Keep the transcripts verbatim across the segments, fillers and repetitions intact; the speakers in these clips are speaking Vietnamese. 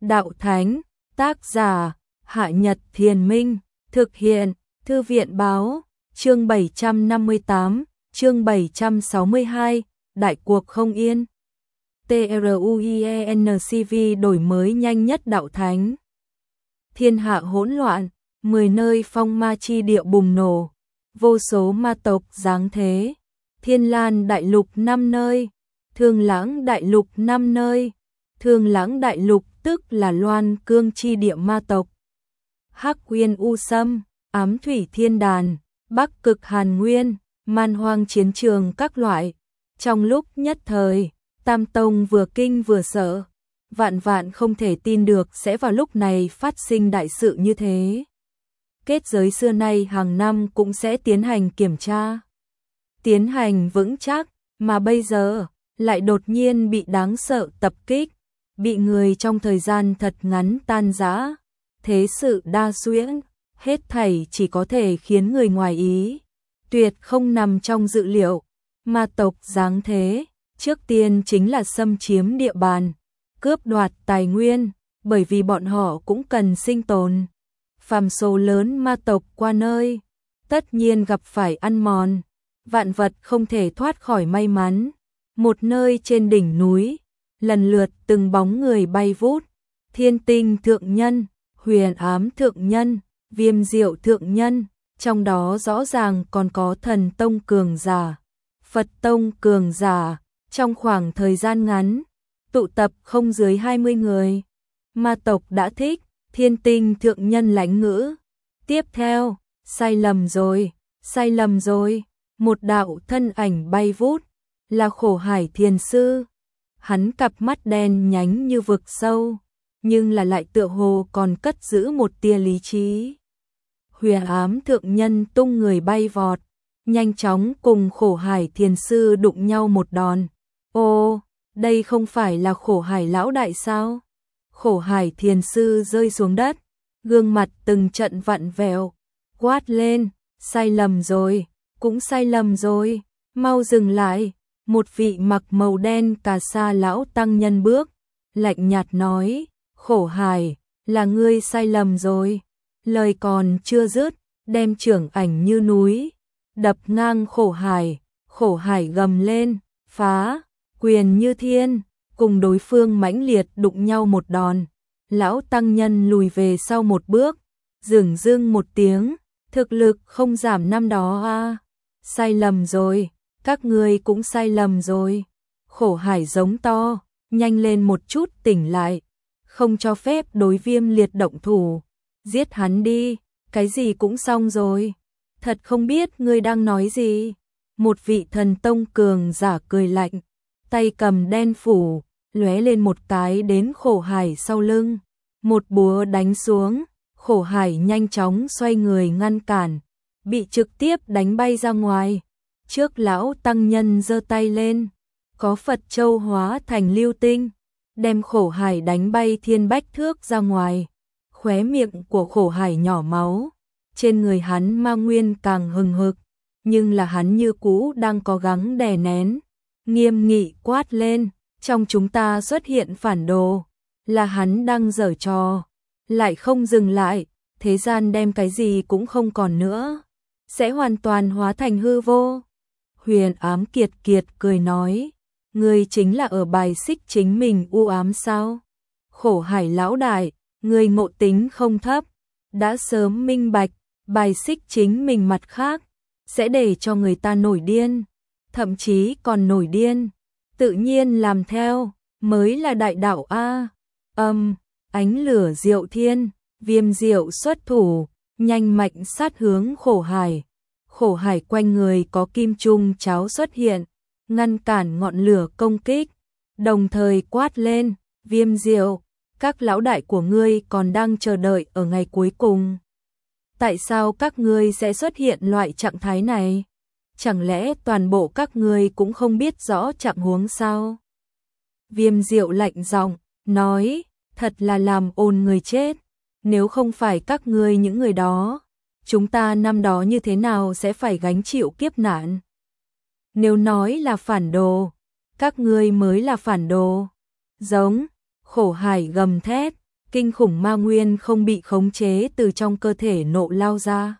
Đạo Thánh, tác giả, Hạ Nhật Thiền Minh, thực hiện, Thư viện Báo, chương bảy trăm năm mươi tám, chương bảy trăm sáu mươi hai, Đại cuộc không yên. TRUIENCV đổi mới nhanh nhất Đạo Thánh. Thiên hạ hỗn loạn, mười nơi phong ma chi địa bùng nổ, vô số ma tộc giáng thế. Thiên Lan Đại Lục năm nơi, Thương Lãng Đại Lục năm nơi. Thương Lãng Đại Lục tức là Loan Cương chi địa ma tộc. Hắc Uyên U Sâm, Ám Thủy Thiên Đàn, Bắc Cực Hàn Nguyên, Man Hoang chiến trường các loại. Trong lúc nhất thời, Tam Tông vừa kinh vừa sợ, vạn vạn không thể tin được sẽ vào lúc này phát sinh đại sự như thế. Kết giới xưa nay hàng năm cũng sẽ tiến hành kiểm tra, tiến hành vững chắc, mà bây giờ lại đột nhiên bị đáng sợ tập kích, bị người trong thời gian thật ngắn tan rã. Thế sự đa xuyễn, hết thảy chỉ có thể khiến người ngoài ý, tuyệt không nằm trong dự liệu. Ma tộc giáng thế, trước tiên chính là xâm chiếm địa bàn, cướp đoạt tài nguyên, bởi vì bọn họ cũng cần sinh tồn. Phàm số lớn ma tộc qua nơi, tất nhiên gặp phải ăn mòn, vạn vật không thể thoát khỏi may mắn. Một nơi trên đỉnh núi, lần lượt từng bóng người bay vút, Thiên Tinh thượng nhân, Huyền Ám thượng nhân, Viêm Diệu thượng nhân, trong đó rõ ràng còn có Thần Tông cường giả, Phật Tông cường giả, trong khoảng thời gian ngắn, tụ tập không dưới hai mươi người. Ma tộc đã thích, Thiên Tinh thượng nhân lãnh ngữ. Tiếp theo, sai lầm rồi, sai lầm rồi, một đạo thân ảnh bay vút, là Khổ Hải Thiền Sư. Hắn cặp mắt đen nhánh như vực sâu, nhưng là lại tựa hồ còn cất giữ một tia lý trí. Huyền Ám thượng nhân tung người bay vọt, nhanh chóng cùng Khổ Hải Thiền Sư đụng nhau một đòn. Ô, đây không phải là Khổ Hải lão đại sao? Khổ Hải Thiền Sư rơi xuống đất, gương mặt từng trận vặn vẹo, quát lên, sai lầm rồi, cũng sai lầm rồi, mau dừng lại. Một vị mặc màu đen cà sa lão tăng nhân bước, lạnh nhạt nói, Khổ Hải, là ngươi sai lầm rồi. Lời còn chưa dứt, đem trưởng ảnh như núi, đập ngang Khổ Hải. Khổ Hải gầm lên, phá, quyền như thiên, cùng đối phương mãnh liệt đụng nhau một đòn. Lão tăng nhân lùi về sau một bước, dửng dưng một tiếng, thực lực không giảm năm đó a, sai lầm rồi. Các ngươi cũng sai lầm rồi. Khổ Hải giống to, nhanh lên một chút tỉnh lại, không cho phép đối Viêm Liệt động thủ, giết hắn đi, cái gì cũng xong rồi. Thật không biết ngươi đang nói gì. Một vị Thần Tông cường giả cười lạnh, tay cầm đen phủ, lóe lên một cái đến Khổ Hải sau lưng, một búa đánh xuống. Khổ Hải nhanh chóng xoay người ngăn cản, bị trực tiếp đánh bay ra ngoài. Trước lão tăng nhân giơ tay lên, có Phật châu hóa thành lưu tinh, đem Khổ Hải đánh bay thiên bách thước ra ngoài. Khóe miệng của Khổ Hải nhỏ máu, trên người hắn ma nguyên càng hừng hực, nhưng là hắn như cũ đang cố gắng đè nén, nghiêm nghị quát lên, trong chúng ta xuất hiện phản đồ, là hắn đang giở trò, lại không dừng lại, thế gian đem cái gì cũng không còn nữa, sẽ hoàn toàn hóa thành hư vô. Huyền Ám kiệt kiệt cười nói, ngươi chính là ở bài xích chính mình u ám sao? Khổ Hải lão đại, ngươi ngộ tính không thấp, đã sớm minh bạch, bài xích chính mình mặt khác, sẽ để cho người ta nổi điên, thậm chí còn nổi điên, tự nhiên làm theo, mới là đại đạo a. Âm, ánh lửa diệu thiên, Viêm Diệu xuất thủ, nhanh mạnh sát hướng Khổ Hải. Khổ Hải quanh người có kim trung cháo xuất hiện, ngăn cản ngọn lửa công kích, đồng thời quát lên, Viêm Diệu, các lão đại của ngươi còn đang chờ đợi ở ngày cuối cùng. Tại sao các ngươi sẽ xuất hiện loại trạng thái này? Chẳng lẽ toàn bộ các ngươi cũng không biết rõ trạng huống sao? Viêm Diệu lạnh giọng, nói, thật là làm ồn người chết, nếu không phải các ngươi những người đó, chúng ta năm đó như thế nào sẽ phải gánh chịu kiếp nạn? Nếu nói là phản đồ, các ngươi mới là phản đồ. Giống, Khổ Hải gầm thét, kinh khủng ma nguyên không bị khống chế từ trong cơ thể nộ lao ra.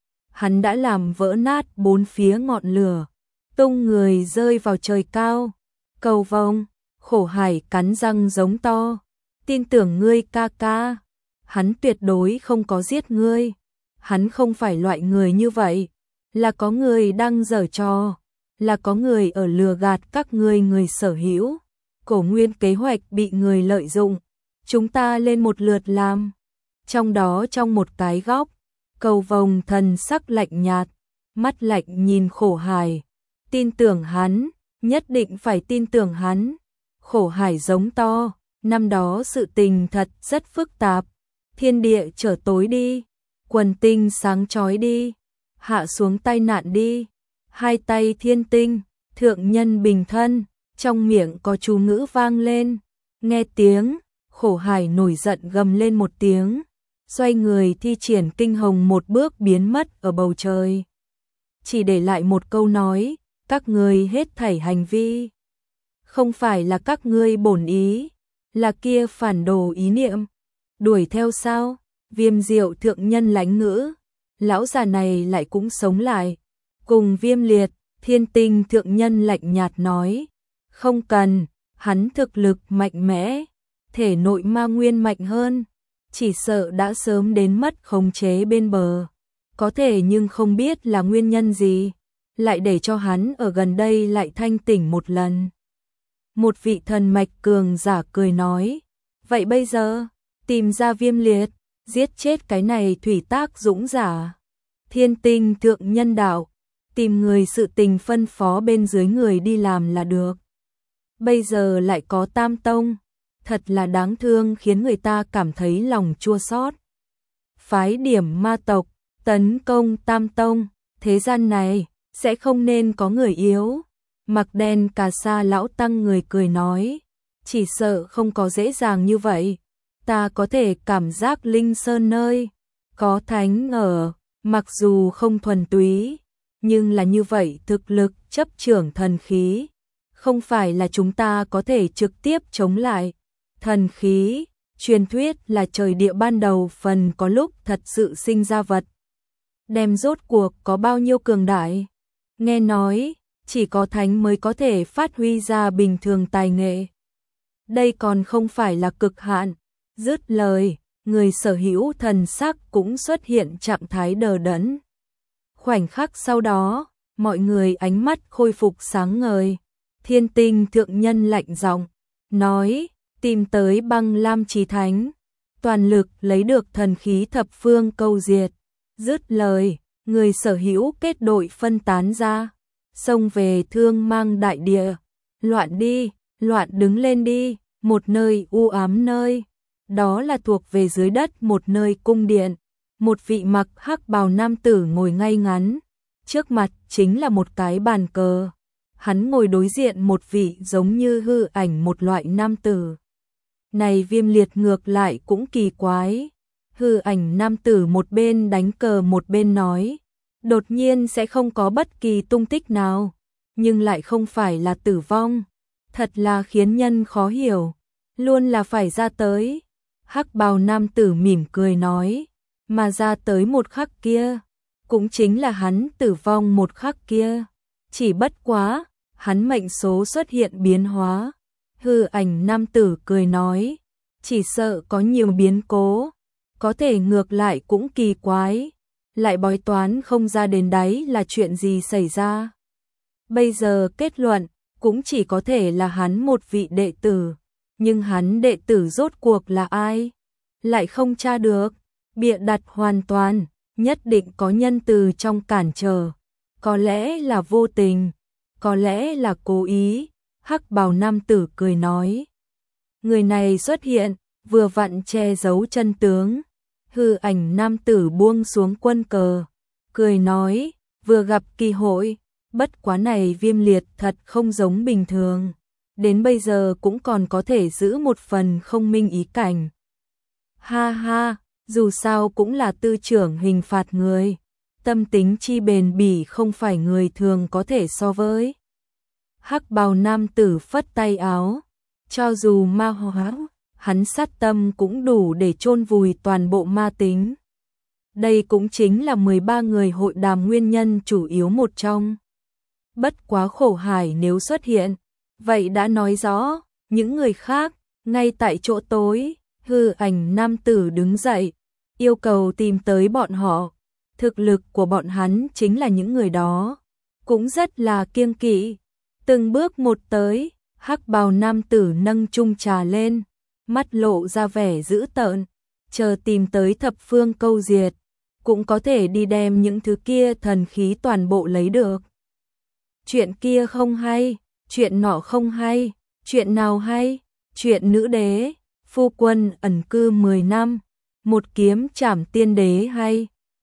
Hắn đã làm vỡ nát bốn phía ngọn lửa, tung người rơi vào trời cao. Cầu vồng, Khổ Hải cắn răng giống to, tin tưởng ngươi ca ca, hắn tuyệt đối không có giết ngươi, hắn không phải loại người như vậy, là có người đang giở trò, là có người ở lừa gạt các ngươi người sở hữu. Cổ nguyên kế hoạch bị người lợi dụng, chúng ta lên một lượt làm. Trong đó trong một cái góc, Cầu vồng thần sắc lạnh nhạt, mắt lạnh nhìn Khổ Hải, tin tưởng hắn, nhất định phải tin tưởng hắn. Khổ Hải giống to, năm đó sự tình thật rất phức tạp, thiên địa trở tối đi, quần tinh sáng chói đi, hạ xuống tai nạn đi, hai tay thiên tinh, thượng nhân bình thân, trong miệng có chú ngữ vang lên, nghe tiếng, Khổ Hải nổi giận gầm lên một tiếng, xoay người thi triển kinh hồng một bước biến mất ở bầu trời. Chỉ để lại một câu nói, các ngươi hết thảy hành vi. Không phải là các ngươi bổn ý, là kia phản đồ ý niệm. Đuổi theo sao? Viêm Diệu thượng nhân lãnh ngữ, lão già này lại cũng sống lại. Cùng Viêm Liệt, Thiên Tinh thượng nhân lạnh nhạt nói, không cần, hắn thực lực mạnh mẽ, thể nội ma nguyên mạnh hơn, chỉ sợ đã sớm đến mất khống chế bên bờ. Có thể nhưng không biết là nguyên nhân gì, lại để cho hắn ở gần đây lại thanh tỉnh một lần. Một vị thần mạch cường giả cười nói, vậy bây giờ, tìm ra Viêm Liệt, giết chết cái này thủy tác dũng giả. Thiên Tinh thượng nhân đạo, tìm người sự tình phân phó bên dưới người đi làm là được. Bây giờ lại có Tam Tông, thật là đáng thương khiến người ta cảm thấy lòng chua xót. Phái điểm ma tộc, tấn công Tam Tông, thế gian này, sẽ không nên có người yếu. Mặc đen cà sa lão tăng người cười nói, chỉ sợ không có dễ dàng như vậy. Ta có thể cảm giác linh sơn nơi, có thánh ở, mặc dù không thuần túy, nhưng là như vậy thực lực chấp trưởng thần khí. Không phải là chúng ta có thể trực tiếp chống lại. Thần khí, truyền thuyết là trời địa ban đầu phần có lúc thật sự sinh ra vật. Đem rốt cuộc có bao nhiêu cường đại? Nghe nói, chỉ có thánh mới có thể phát huy ra bình thường tài nghệ. Đây còn không phải là cực hạn. Dứt lời, người sở hữu thần sắc cũng xuất hiện trạng thái đờ đẫn. Khoảnh khắc sau đó, mọi người ánh mắt khôi phục sáng ngời. Thiên Tinh thượng nhân lạnh giọng nói, tìm tới Băng Lam Chí Thánh, toàn lực lấy được thần khí thập phương câu diệt. Dứt lời, người sở hữu kết đội phân tán ra, xông về Thương Mang đại địa. Loạn đi, loạn đứng lên đi, một nơi u ám nơi. Đó là thuộc về dưới đất một nơi cung điện. Một vị mặc hắc bào nam tử ngồi ngay ngắn, trước mặt chính là một cái bàn cờ. Hắn ngồi đối diện một vị giống như hư ảnh một loại nam tử. Này Viêm Liệt ngược lại cũng kỳ quái. Hư ảnh nam tử một bên đánh cờ một bên nói, đột nhiên sẽ không có bất kỳ tung tích nào, nhưng lại không phải là tử vong. Thật là khiến nhân khó hiểu, luôn là phải ra tới. Hắc bào nam tử mỉm cười nói, mà ra tới một khắc kia, cũng chính là hắn tử vong một khắc kia. Chỉ bất quá, hắn mệnh số xuất hiện biến hóa. Hư ảnh nam tử cười nói, chỉ sợ có nhiều biến cố, có thể ngược lại cũng kỳ quái, lại bói toán không ra đến đáy là chuyện gì xảy ra. Bây giờ kết luận, cũng chỉ có thể là hắn một vị đệ tử, nhưng hắn đệ tử rốt cuộc là ai? Lại không tra được, bịa đặt hoàn toàn, nhất định có nhân từ trong cản trở, có lẽ là vô tình, có lẽ là cố ý. Hắc bào nam tử cười nói, người này xuất hiện, vừa vặn che giấu chân tướng. Hư ảnh nam tử buông xuống quân cờ, cười nói, vừa gặp kỳ hội, bất quá này Viêm Liệt thật không giống bình thường, đến bây giờ cũng còn có thể giữ một phần không minh ý cảnh. Ha ha, dù sao cũng là tư trưởng hình phạt người, tâm tính chi bền bỉ không phải người thường có thể so với. Hắc bào nam tử phất tay áo, cho dù ma hóa hắn sát tâm cũng đủ để chôn vùi toàn bộ ma tính. Đây cũng chính là mười ba người hội đàm nguyên nhân chủ yếu một trong. Bất quá Khổ Hải nếu xuất hiện, vậy đã nói rõ, những người khác, ngay tại chỗ tối, hư ảnh nam tử đứng dậy, yêu cầu tìm tới bọn họ. Thực lực của bọn hắn chính là những người đó, cũng rất là kiêng kỵ. Từng bước một tới, hắc bào nam tử nâng chung trà lên, mắt lộ ra vẻ dữ tợn, chờ tìm tới thập phương câu diệt, cũng có thể đi đem những thứ kia thần khí toàn bộ lấy được. Chuyện kia không hay, chuyện nọ không hay, chuyện nào hay, chuyện nữ đế, phu quân ẩn cư mười năm, một kiếm trảm tiên đế hay.